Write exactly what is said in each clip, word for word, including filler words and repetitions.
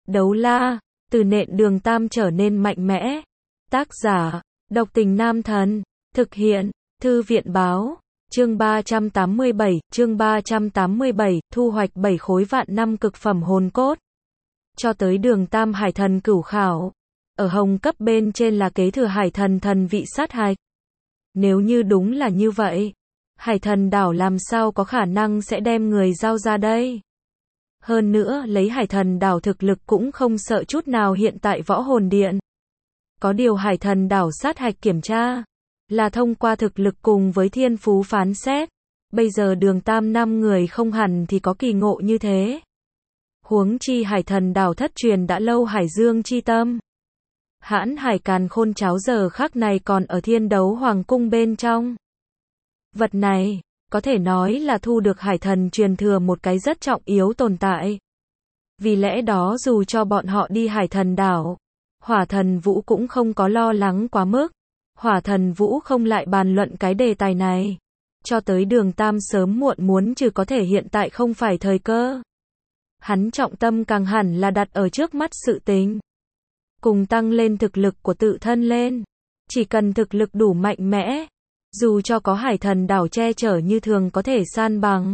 Đấu la, từ nện Đường Tam trở nên mạnh mẽ. Tác giả, Độc Tình Nam Thần. Thực hiện, Thư viện Báo. Chương ba trăm tám mươi bảy, chương ba trăm tám mươi bảy, thu hoạch bảy khối vạn năm cực phẩm hồn cốt. Cho tới Đường Tam Hải Thần Cửu Khảo. Ở hồng cấp bên trên là kế thừa Hải Thần thần vị sát hạch. Nếu như đúng là như vậy, Hải Thần đảo làm sao có khả năng sẽ đem người giao ra đây? Hơn nữa, lấy Hải Thần đảo thực lực cũng không sợ chút nào hiện tại Võ Hồn Điện. Có điều Hải Thần đảo sát hạch kiểm tra là thông qua thực lực cùng với thiên phú phán xét. Bây giờ Đường Tam năm người không hẳn thì có kỳ ngộ như thế. Huống chi Hải Thần đảo thất truyền đã lâu Hải Dương chi tâm. Hãn Hải Càn Khôn cháo giờ khắc này còn ở Thiên Đấu Hoàng cung bên trong. Vật này, có thể nói là thu được Hải Thần truyền thừa một cái rất trọng yếu tồn tại. Vì lẽ đó dù cho bọn họ đi Hải Thần đảo, Hỏa Thần Vũ cũng không có lo lắng quá mức. Hỏa Thần Vũ không lại bàn luận cái đề tài này. Cho tới Đường Tam sớm muộn muốn trừ có thể hiện tại không phải thời cơ. Hắn trọng tâm càng hẳn là đặt ở trước mắt sự tình. Cùng tăng lên thực lực của tự thân lên. Chỉ cần thực lực đủ mạnh mẽ, dù cho có Hải Thần đảo che chở như thường có thể san bằng.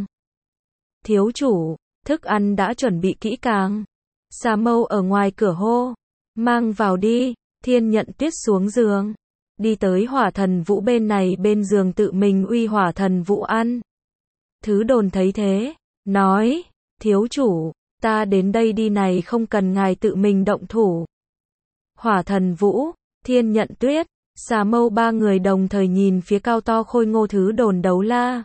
Thiếu chủ, thức ăn đã chuẩn bị kỹ càng. Xà Mâu ở ngoài cửa hô. Mang vào đi. Thiên Nhận Tuyết xuống giường. Đi tới Hỏa Thần Vũ bên này bên giường tự mình uy Hỏa Thần Vũ ăn. Thứ Đồn thấy thế, nói, thiếu chủ, ta đến đây đi này không cần ngài tự mình động thủ. Hỏa Thần Vũ, Thiên Nhận Tuyết, Xà Mâu ba người đồng thời nhìn phía cao to khôi ngô Thứ Đồn đấu la.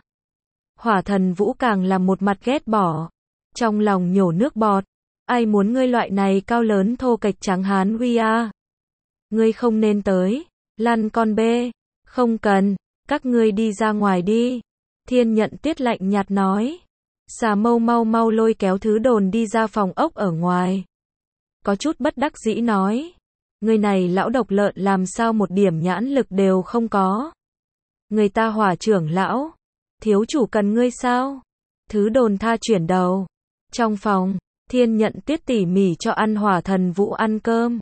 Hỏa Thần Vũ càng là một mặt ghét bỏ, trong lòng nhổ nước bọt. Ai muốn ngươi loại này cao lớn thô kệch trắng hán uy a? Ngươi không nên tới. Lăn con bê, không cần, các ngươi đi ra ngoài đi. Thiên Nhận Tuyết lạnh nhạt nói. Xà Mâu mau mau lôi kéo Thứ Đồn đi ra phòng ốc ở ngoài. Có chút bất đắc dĩ nói. Người này lão độc lợn làm sao một điểm nhãn lực đều không có. Người ta Hỏa trưởng lão, thiếu chủ cần ngươi sao? Thứ Đồn tha chuyển đầu. Trong phòng, Thiên Nhận Tuyết tỉ mỉ cho ăn Hỏa Thần Vũ ăn cơm.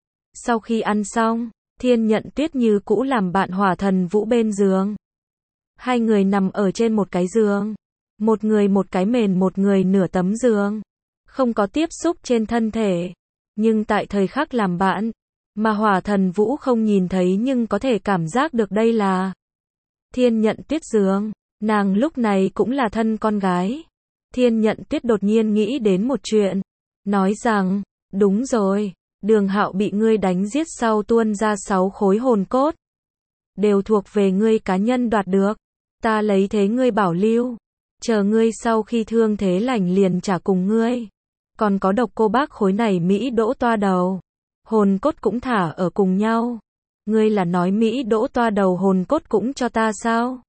Sau khi ăn xong, Thiên Nhận Tuyết như cũ làm bạn Hỏa Thần Vũ bên giường. Hai người nằm ở trên một cái giường. Một người một cái mền, một người nửa tấm giường. Không có tiếp xúc trên thân thể. Nhưng tại thời khắc làm bạn, mà Hỏa Thần Vũ không nhìn thấy nhưng có thể cảm giác được đây là Thiên Nhận Tuyết giường. Nàng lúc này cũng là thân con gái. Thiên Nhận Tuyết đột nhiên nghĩ đến một chuyện. Nói rằng, đúng rồi. Đường Hạo bị ngươi đánh giết sau tuôn ra sáu khối hồn cốt. Đều thuộc về ngươi cá nhân đoạt được. Ta lấy thế ngươi bảo lưu. Chờ ngươi sau khi thương thế lành liền trả cùng ngươi. Còn có Độc Cô Bác khối này Mỹ Đỗ toa đầu. Hồn cốt cũng thả ở cùng nhau. Ngươi là nói Mỹ Đỗ toa đầu hồn cốt cũng cho ta sao?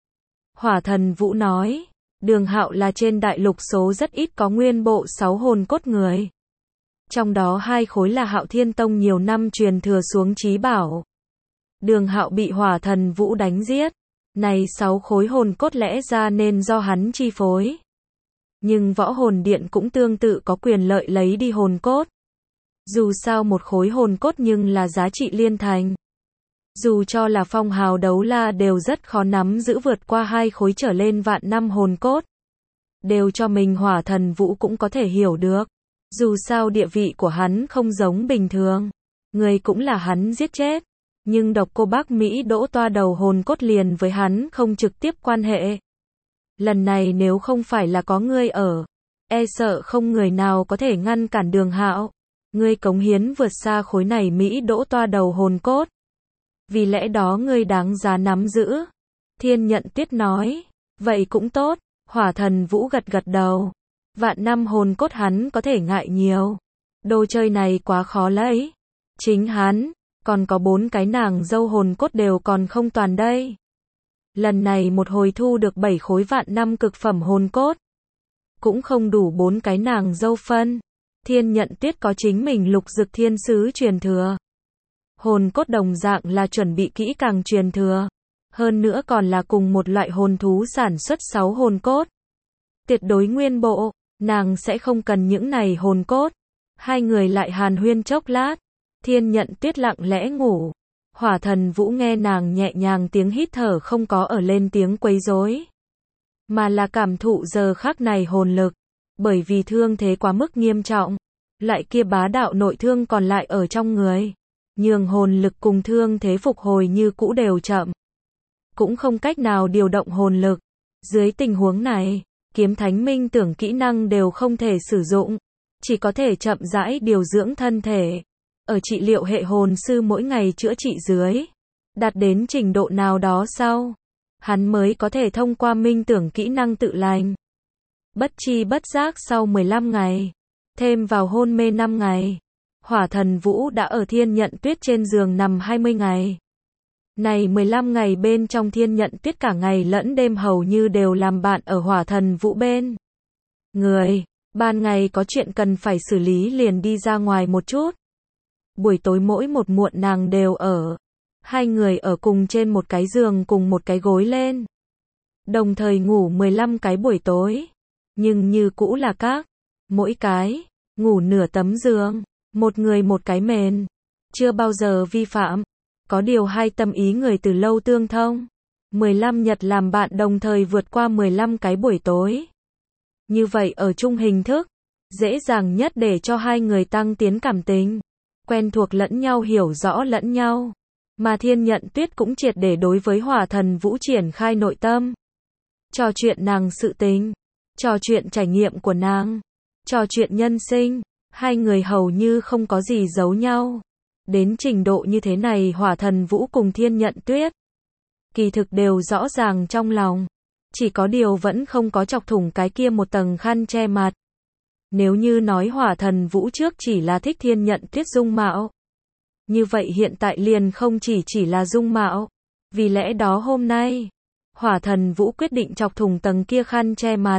Hỏa Thần Vũ nói. Đường Hạo là trên đại lục số rất ít có nguyên bộ sáu hồn cốt người. Trong đó hai khối là Hạo Thiên Tông nhiều năm truyền thừa xuống chí bảo. Đường Hạo bị Hỏa Thần Vũ đánh giết. Này sáu khối hồn cốt lẽ ra nên do hắn chi phối. Nhưng Võ Hồn Điện cũng tương tự có quyền lợi lấy đi hồn cốt. Dù sao một khối hồn cốt nhưng là giá trị liên thành. Dù cho là phong hào đấu la đều rất khó nắm giữ vượt qua hai khối trở lên vạn năm hồn cốt. Đều cho mình Hỏa Thần Vũ cũng có thể hiểu được. Dù sao địa vị của hắn không giống bình thường. Người cũng là hắn giết chết. Nhưng Độc Cô Bác Mỹ Đỗ toa đầu hồn cốt liền với hắn không trực tiếp quan hệ. Lần này nếu không phải là có ngươi ở, e sợ không người nào có thể ngăn cản Đường Hạo. Ngươi cống hiến vượt xa khối này Mỹ Đỗ toa đầu hồn cốt. Vì lẽ đó ngươi đáng giá nắm giữ. Thiên Nhận Tuyết nói. Vậy cũng tốt. Hỏa Thần Vũ gật gật đầu. Vạn năm hồn cốt hắn có thể ngại nhiều. Đồ chơi này quá khó lấy. Chính hắn, còn có bốn cái nàng dâu hồn cốt đều còn không toàn đây. Lần này một hồi thu được bảy khối vạn năm cực phẩm hồn cốt. Cũng không đủ bốn cái nàng dâu phân. Thiên Nhận Tuyết có chính mình Lục Dực Thiên Sứ truyền thừa. Hồn cốt đồng dạng là chuẩn bị kỹ càng truyền thừa. Hơn nữa còn là cùng một loại hồn thú sản xuất sáu hồn cốt. Tuyệt đối nguyên bộ, nàng sẽ không cần những này hồn cốt. Hai người lại hàn huyên chốc lát. Thiên Nhận Tuyết lặng lẽ ngủ. Hỏa Thần Vũ nghe nàng nhẹ nhàng tiếng hít thở không có ở lên tiếng quấy rối, mà là cảm thụ giờ khắc này hồn lực. Bởi vì thương thế quá mức nghiêm trọng, lại kia bá đạo nội thương còn lại ở trong người, nhường hồn lực cùng thương thế phục hồi như cũ đều chậm. Cũng không cách nào điều động hồn lực. Dưới tình huống này, kiếm thánh minh tưởng kỹ năng đều không thể sử dụng, chỉ có thể chậm rãi điều dưỡng thân thể. Ở trị liệu hệ hồn sư mỗi ngày chữa trị dưới, đạt đến trình độ nào đó sau, hắn mới có thể thông qua minh tưởng kỹ năng tự lành. Bất chi bất giác sau mười lăm ngày, thêm vào hôn mê năm ngày, Hỏa Thần Vũ đã ở Thiên Nhận Tuyết trên giường nằm hai mươi ngày. Này mười lăm ngày bên trong Thiên Nhận Tuyết cả ngày lẫn đêm hầu như đều làm bạn ở Hỏa Thần Vũ bên người. Ban ngày có chuyện cần phải xử lý liền đi ra ngoài một chút. Buổi tối mỗi một muộn nàng đều ở. Hai người ở cùng trên một cái giường cùng một cái gối lên. Đồng thời ngủ mười lăm cái buổi tối. Nhưng như cũ là các. Mỗi cái. Ngủ nửa tấm giường. Một người một cái mền. Chưa bao giờ vi phạm. Có điều hai tâm ý người từ lâu tương thông. mười lăm nhật làm bạn đồng thời vượt qua mười lăm cái buổi tối. Như vậy ở chung hình thức. Dễ dàng nhất để cho hai người tăng tiến cảm tình. Quen thuộc lẫn nhau, hiểu rõ lẫn nhau. Mà Thiên Nhận Tuyết cũng triệt để đối với Hỏa Thần Vũ triển khai nội tâm. Trò chuyện nàng sự tình. Trò chuyện trải nghiệm của nàng. Trò chuyện nhân sinh. Hai người hầu như không có gì giấu nhau. Đến trình độ như thế này Hỏa Thần Vũ cùng Thiên Nhận Tuyết kỳ thực đều rõ ràng trong lòng. Chỉ có điều vẫn không có chọc thủng cái kia một tầng khăn che mặt. Nếu như nói Hỏa Thần Vũ trước chỉ là thích Thiên Nhận Tuyết dung mạo, như vậy hiện tại liền không chỉ chỉ là dung mạo. Vì lẽ đó hôm nay, Hỏa Thần Vũ quyết định chọc thủng tầng kia khăn che mặt.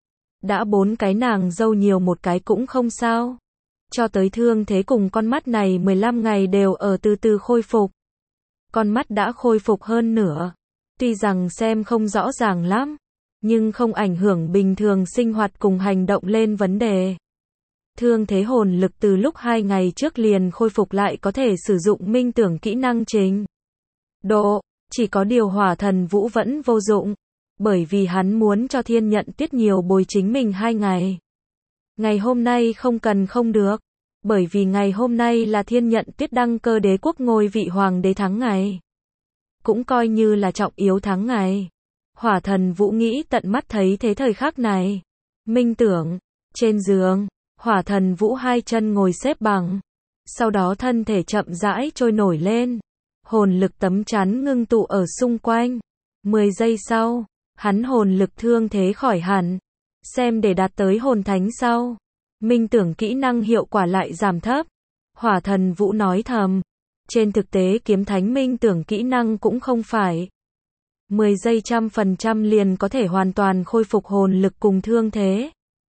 Đã bốn cái nàng dâu nhiều một cái cũng không sao. Cho tới thương thế cùng con mắt này mười lăm ngày đều ở từ từ khôi phục. Con mắt đã khôi phục hơn nửa. Tuy rằng xem không rõ ràng lắm, nhưng không ảnh hưởng bình thường sinh hoạt cùng hành động lên vấn đề. Thương thế hồn lực từ lúc hai ngày trước liền khôi phục lại có thể sử dụng minh tưởng kỹ năng trình độ. Chỉ có điều Hỏa Thần Vũ vẫn vô dụng. Bởi vì hắn muốn cho Thiên Nhận Tuyết nhiều bồi chính mình hai ngày. Ngày hôm nay không cần không được. Bởi vì ngày hôm nay là Thiên Nhận Tuyết đăng cơ đế quốc ngôi vị hoàng đế thắng ngày. Cũng coi như là trọng yếu thắng ngày. Hỏa Thần Vũ nghĩ tận mắt thấy thế thời khắc này. Minh tưởng. Trên giường. Hỏa Thần Vũ hai chân ngồi xếp bằng. Sau đó thân thể chậm rãi trôi nổi lên. Hồn lực tấm chắn ngưng tụ ở xung quanh. mười giây sau. Hắn hồn lực thương thế khỏi hẳn. Xem để đạt tới hồn thánh sau. Minh tưởng kỹ năng hiệu quả lại giảm thấp. Hỏa Thần Vũ nói thầm. Trên thực tế kiếm thánh minh tưởng kỹ năng cũng không phải mười giây trăm phần trăm liền có thể hoàn toàn khôi phục hồn lực cùng thương thế.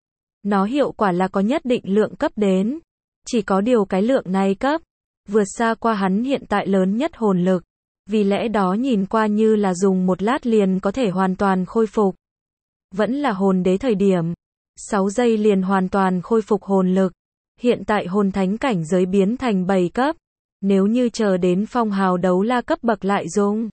Nó hiệu quả là có nhất định lượng cấp đến. Chỉ có điều cái lượng này cấp vượt xa qua hắn hiện tại lớn nhất hồn lực. Vì lẽ đó nhìn qua như là dùng một lát liền có thể hoàn toàn khôi phục. Vẫn là hồn đế thời điểm. sáu giây liền hoàn toàn khôi phục hồn lực. Hiện tại hồn thánh cảnh giới biến thành bảy cấp. Nếu như chờ đến phong hào đấu la cấp bậc lại dùng.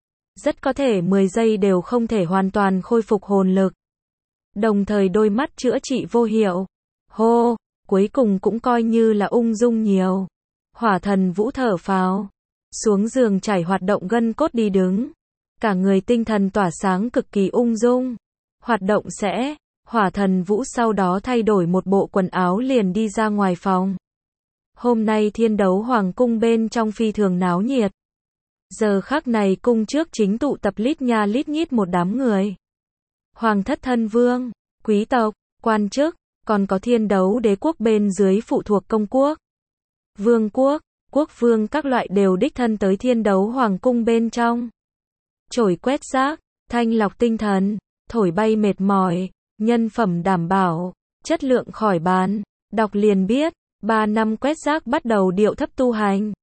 Rất có thể mười giây đều không thể hoàn toàn khôi phục hồn lực. Đồng thời đôi mắt chữa trị vô hiệu. Hô, cuối cùng cũng coi như là ung dung nhiều. Hỏa Thần Vũ thở phào. Xuống giường trải hoạt động gân cốt đi đứng. Cả người tinh thần tỏa sáng cực kỳ ung dung. Hoạt động sẽ. Hỏa Thần Vũ sau đó thay đổi một bộ quần áo liền đi ra ngoài phòng. Hôm nay Thiên Đấu Hoàng cung bên trong phi thường náo nhiệt. Giờ khắc này cung trước chính tụ tập lít nha lít nhít một đám người. Hoàng thất thân vương, quý tộc, quan chức, còn có Thiên Đấu đế quốc bên dưới phụ thuộc công quốc, vương quốc, quốc vương các loại đều đích thân tới Thiên Đấu Hoàng cung bên trong. Chổi quét rác, thanh lọc tinh thần, thổi bay mệt mỏi, nhân phẩm đảm bảo, chất lượng khỏi bàn, đọc liền biết. Ba năm quét rác bắt đầu điệu thấp tu hành.